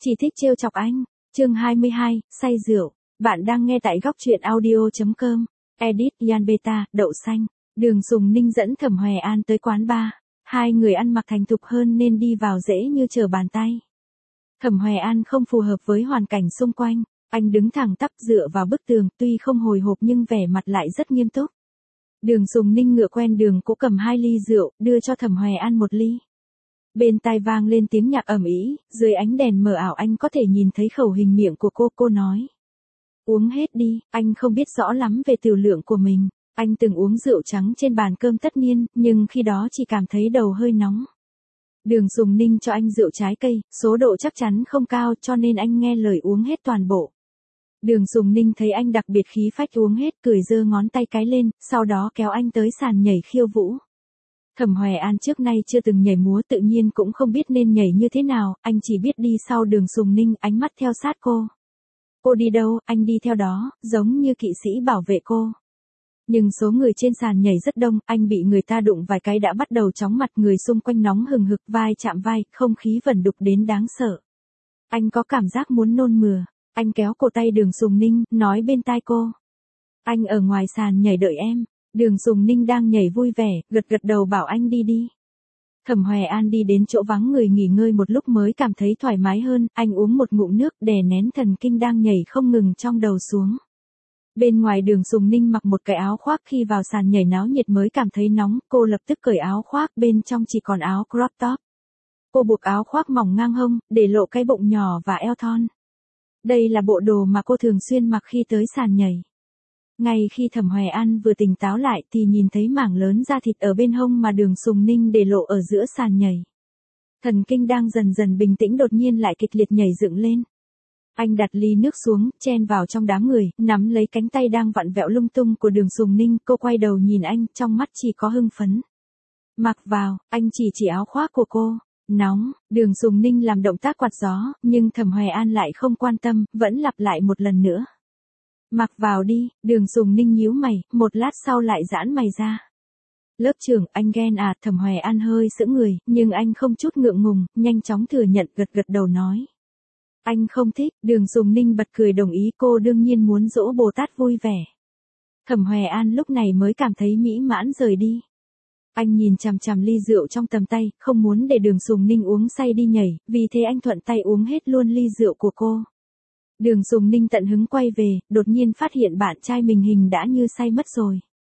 chỉ thích trêu chọc anh. Chương 22, say rượu. Bạn đang nghe tại góc truyện audio.com. Edit Yan Beta, đậu xanh. Đường Sùng Ninh dẫn Thẩm Hoè An tới quán bar. Hai người ăn mặc thành thục hơn nên đi vào dễ như trở bàn tay. Thẩm Hoè An không phù hợp với hoàn cảnh xung quanh. Anh đứng thẳng tắp dựa vào bức tường, tuy không hồi hộp nhưng vẻ mặt lại rất nghiêm túc. Đường Sùng Ninh ngựa quen đường cũ cầm 2 ly rượu, đưa cho Thẩm Hoè An 1 ly. Bên tai vang lên tiếng nhạc ầm ĩ, dưới ánh đèn mờ ảo anh có thể nhìn thấy khẩu hình miệng của cô nói. Uống hết đi, anh không biết rõ lắm về tiểu lượng của mình. Anh từng uống rượu trắng trên bàn cơm tất niên, nhưng khi đó chỉ cảm thấy đầu hơi nóng. Đường Sùng Ninh cho anh rượu trái cây, số độ chắc chắn không cao cho nên anh nghe lời uống hết toàn bộ. Đường Sùng Ninh thấy anh đặc biệt khí phách uống hết, cười giơ ngón tay cái lên, sau đó kéo anh tới sàn nhảy khiêu vũ. Thẩm Hoè An trước nay chưa từng nhảy múa, tự nhiên cũng không biết nên nhảy như thế nào, anh chỉ biết đi sau Đường Sùng Ninh, ánh mắt theo sát cô. Cô đi đâu, anh đi theo đó, giống như kỵ sĩ bảo vệ cô. Nhưng số người trên sàn nhảy rất đông, anh bị người ta đụng vài cái đã bắt đầu chóng mặt, người xung quanh nóng hừng hực, vai chạm vai, không khí vẩn đục đến đáng sợ. Anh có cảm giác muốn nôn mửa. Anh kéo cổ tay Đường Sùng Ninh, nói bên tai cô. Anh ở ngoài sàn nhảy đợi em. Đường Sùng Ninh đang nhảy vui vẻ, gật đầu bảo anh đi đi. Thẩm Hoè An đi đến chỗ vắng người nghỉ ngơi một lúc mới cảm thấy thoải mái hơn, anh uống một ngụm nước đè nén thần kinh đang nhảy không ngừng trong đầu xuống. Bên ngoài Đường Sùng Ninh mặc một cái áo khoác, khi vào sàn nhảy náo nhiệt mới cảm thấy nóng, cô lập tức cởi áo khoác, bên trong chỉ còn áo crop top. Cô buộc áo khoác mỏng ngang hông, để lộ cái bụng nhỏ và eo thon. Đây là bộ đồ mà cô thường xuyên mặc khi tới sàn nhảy. Ngay khi Thẩm Hoè An vừa tỉnh táo lại thì nhìn thấy mảng lớn da thịt ở bên hông mà Đường Sùng Ninh để lộ ở giữa sàn nhảy. Thần kinh đang dần dần bình tĩnh đột nhiên lại kịch liệt nhảy dựng lên. Anh đặt ly nước xuống, chen vào trong đám người, nắm lấy cánh tay đang vặn vẹo lung tung của Đường Sùng Ninh, cô quay đầu nhìn anh, trong mắt chỉ có hưng phấn. Mặc vào, anh chỉ áo khoác của cô. Nóng, Đường Sùng Ninh làm động tác quạt gió, nhưng Thẩm Hoè An lại không quan tâm, vẫn lặp lại một lần nữa. Mặc vào đi, Đường Sùng Ninh nhíu mày, một lát sau lại giãn mày ra. Lớp trưởng, anh ghen à? Thẩm Hoè An hơi sững người, nhưng anh không chút ngượng ngùng, nhanh chóng thừa nhận, gật đầu nói. Anh không thích. Đường Sùng Ninh bật cười đồng ý, cô đương nhiên muốn dỗ Bồ Tát vui vẻ. Thẩm Hoè An lúc này mới cảm thấy mỹ mãn rời đi. Anh nhìn chằm chằm ly rượu trong tầm tay, không muốn để Đường Sùng Ninh uống say đi nhảy, vì thế anh thuận tay uống hết luôn ly rượu của cô. Đường Sùng Ninh tận hứng quay về, đột nhiên phát hiện bạn trai mình hình đã như say mất rồi.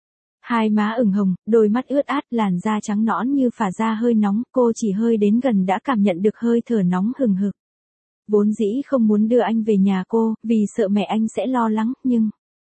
Hai má ửng hồng, đôi mắt ướt át, làn da trắng nõn như phả ra hơi nóng, cô chỉ hơi đến gần đã cảm nhận được hơi thở nóng hừng hực. Vốn dĩ không muốn đưa anh về nhà cô, vì sợ mẹ anh sẽ lo lắng, nhưng...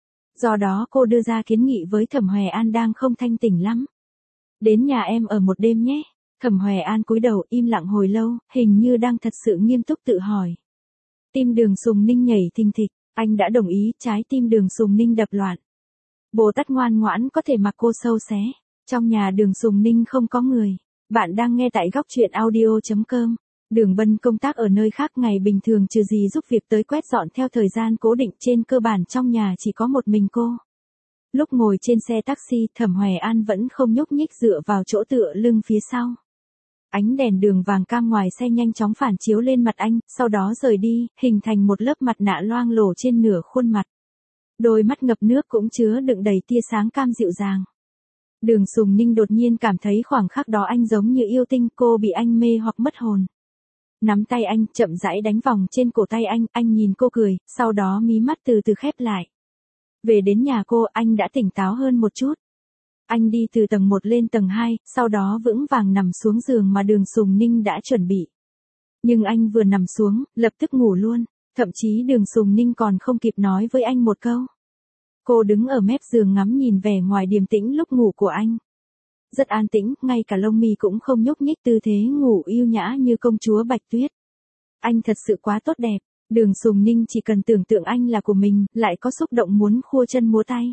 Do đó cô đưa ra kiến nghị với Thẩm Hoè An đang không thanh tỉnh lắm. Đến nhà em ở một đêm nhé. Thẩm Hoè An cúi đầu im lặng hồi lâu, hình như đang thật sự nghiêm túc tự hỏi. Tim Đường Sùng Ninh nhảy thình thịch, anh đã đồng ý, trái tim Đường Sùng Ninh đập loạn. Bồ Tát ngoan ngoãn có thể mặc cô sâu xé. Trong nhà Đường Sùng Ninh không có người. Bạn đang nghe tại góc truyện audio.com. Đường Bân công tác ở nơi khác, ngày bình thường trừ gì giúp việc tới quét dọn theo thời gian cố định, trên cơ bản trong nhà chỉ có một mình cô. Lúc ngồi trên xe taxi, Thẩm Hoè An vẫn không nhúc nhích dựa vào chỗ tựa lưng phía sau. Ánh đèn đường vàng cam ngoài xe nhanh chóng phản chiếu lên mặt anh, sau đó rời đi, hình thành một lớp mặt nạ loang lổ trên nửa khuôn mặt. Đôi mắt ngập nước cũng chứa đựng đầy tia sáng cam dịu dàng. Đường Sùng Ninh đột nhiên cảm thấy khoảng khắc đó anh giống như yêu tinh, cô bị anh mê hoặc mất hồn. Nắm tay anh, chậm rãi đánh vòng trên cổ tay anh nhìn cô cười, sau đó mí mắt từ từ khép lại. Về đến nhà cô, anh đã tỉnh táo hơn một chút. Anh đi từ tầng 1 lên tầng 2, sau đó vững vàng nằm xuống giường mà Đường Sùng Ninh đã chuẩn bị. Nhưng anh vừa nằm xuống, lập tức ngủ luôn, thậm chí Đường Sùng Ninh còn không kịp nói với anh một câu. Cô đứng ở mép giường ngắm nhìn vẻ ngoài điềm tĩnh lúc ngủ của anh. Rất an tĩnh, ngay cả lông mi cũng không nhúc nhích, tư thế ngủ yêu nhã như công chúa Bạch Tuyết. Anh thật sự quá tốt đẹp. Đường Sùng Ninh chỉ cần tưởng tượng anh là của mình, lại có xúc động muốn khua chân múa tay.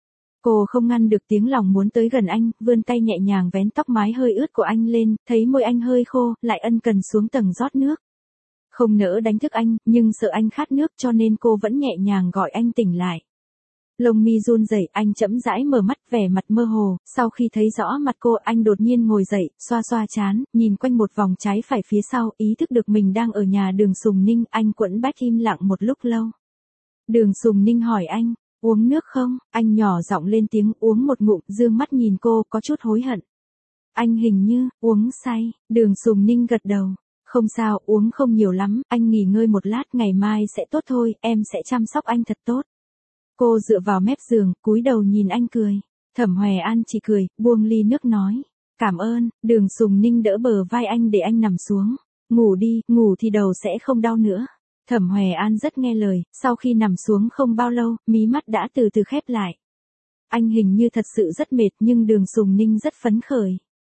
Cô không ngăn được tiếng lòng muốn tới gần anh, vươn tay nhẹ nhàng vén tóc mái hơi ướt của anh lên, thấy môi anh hơi khô, lại ân cần xuống tầng rót nước. Không nỡ đánh thức anh, nhưng sợ anh khát nước cho nên cô vẫn nhẹ nhàng gọi anh tỉnh lại. Lông mi run rẩy, anh chậm rãi mở mắt, vẻ mặt mơ hồ, sau khi thấy rõ mặt cô, anh đột nhiên ngồi dậy, xoa xoa trán, nhìn quanh một vòng trái phải phía sau, ý thức được mình đang ở nhà Đường Sùng Ninh, anh quẫn bách im lặng một lúc lâu. Đường Sùng Ninh hỏi anh, uống nước không? Anh nhỏ giọng lên tiếng, uống một ngụm, dương mắt nhìn cô, có chút hối hận. Anh hình như, uống say, Đường Sùng Ninh gật đầu. Không sao, uống không nhiều lắm, anh nghỉ ngơi một lát, ngày mai sẽ tốt thôi, em sẽ chăm sóc anh thật tốt. Cô dựa vào mép giường, cúi đầu nhìn anh cười. Thẩm Hoè An chỉ cười, buông ly nước nói. Cảm ơn, Đường Sùng Ninh đỡ bờ vai anh để anh nằm xuống. Ngủ đi, ngủ thì đầu sẽ không đau nữa. Thẩm Hoè An rất nghe lời, sau khi nằm xuống không bao lâu, mí mắt đã từ từ khép lại. Anh hình như thật sự rất mệt nhưng Đường Sùng Ninh rất phấn khởi.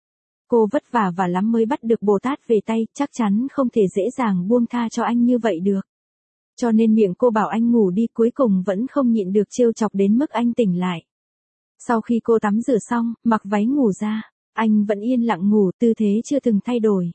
Cô vất vả và lắm mới bắt được Bồ Tát về tay, chắc chắn không thể dễ dàng buông tha cho anh như vậy được. Cho nên miệng cô bảo anh ngủ đi, cuối cùng vẫn không nhịn được trêu chọc đến mức anh tỉnh lại. Sau khi cô tắm rửa xong, mặc váy ngủ ra, anh vẫn yên lặng ngủ, tư thế chưa từng thay đổi.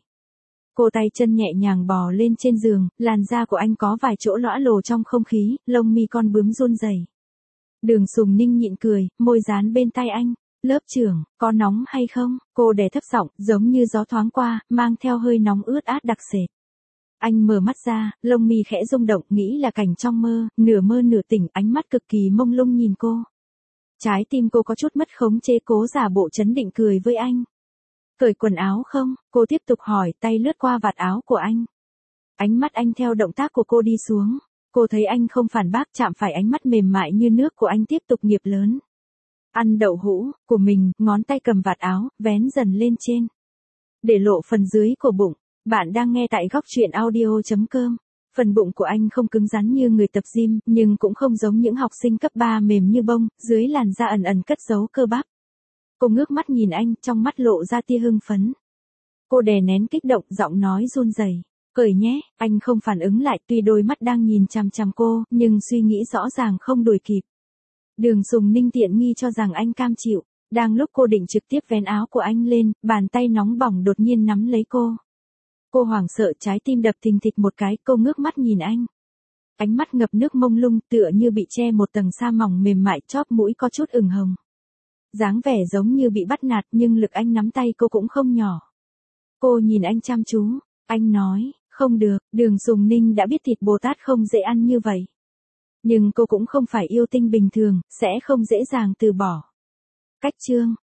Cô tay chân nhẹ nhàng bò lên trên giường, làn da của anh có vài chỗ lõa lồ trong không khí, lông mi con bướm run rẩy. Đường Sùng Ninh nhịn cười, môi dán bên tay anh. Lớp trưởng, có nóng hay không? Cô đè thấp giọng, giống như gió thoáng qua, mang theo hơi nóng ướt át đặc sệt. Anh mở mắt ra, lông mi khẽ rung động, nghĩ là cảnh trong mơ nửa tỉnh, ánh mắt cực kỳ mông lung nhìn cô. Trái tim cô có chút mất khống chế, cố giả bộ trấn định cười với anh. Cởi quần áo không? Cô tiếp tục hỏi, tay lướt qua vạt áo của anh. Ánh mắt anh theo động tác của cô đi xuống. Cô thấy anh không phản bác, chạm phải ánh mắt mềm mại như nước của anh, tiếp tục nghiệp lớn. Ăn đậu hũ của mình, ngón tay cầm vạt áo, vén dần lên trên. Để lộ phần dưới của bụng. Bạn đang nghe tại góc truyện audio.com. Phần bụng của anh không cứng rắn như người tập gym, nhưng cũng không giống những học sinh cấp 3 mềm như bông, dưới làn da ẩn ẩn cất giấu cơ bắp. Cô ngước mắt nhìn anh, trong mắt lộ ra tia hưng phấn. Cô đè nén kích động, giọng nói run rẩy. Cởi nhé, anh không phản ứng lại, tuy đôi mắt đang nhìn chằm chằm cô, nhưng suy nghĩ rõ ràng không đuổi kịp. Đường Sùng Ninh tiện nghi cho rằng anh cam chịu. Đang lúc cô định trực tiếp vén áo của anh lên, bàn tay nóng bỏng đột nhiên nắm lấy cô. Cô hoảng sợ, trái tim đập thình thịch một cái, cô ngước mắt nhìn anh. Ánh mắt ngập nước mông lung, tựa như bị che một tầng sa mỏng mềm mại, chóp mũi có chút ửng hồng. Dáng vẻ giống như bị bắt nạt, nhưng lực anh nắm tay cô cũng không nhỏ. Cô nhìn anh chăm chú, anh nói, không được, Đường Sùng Ninh đã biết thịt Bồ Tát không dễ ăn như vậy. Nhưng cô cũng không phải yêu tinh bình thường, sẽ không dễ dàng từ bỏ. Cách chương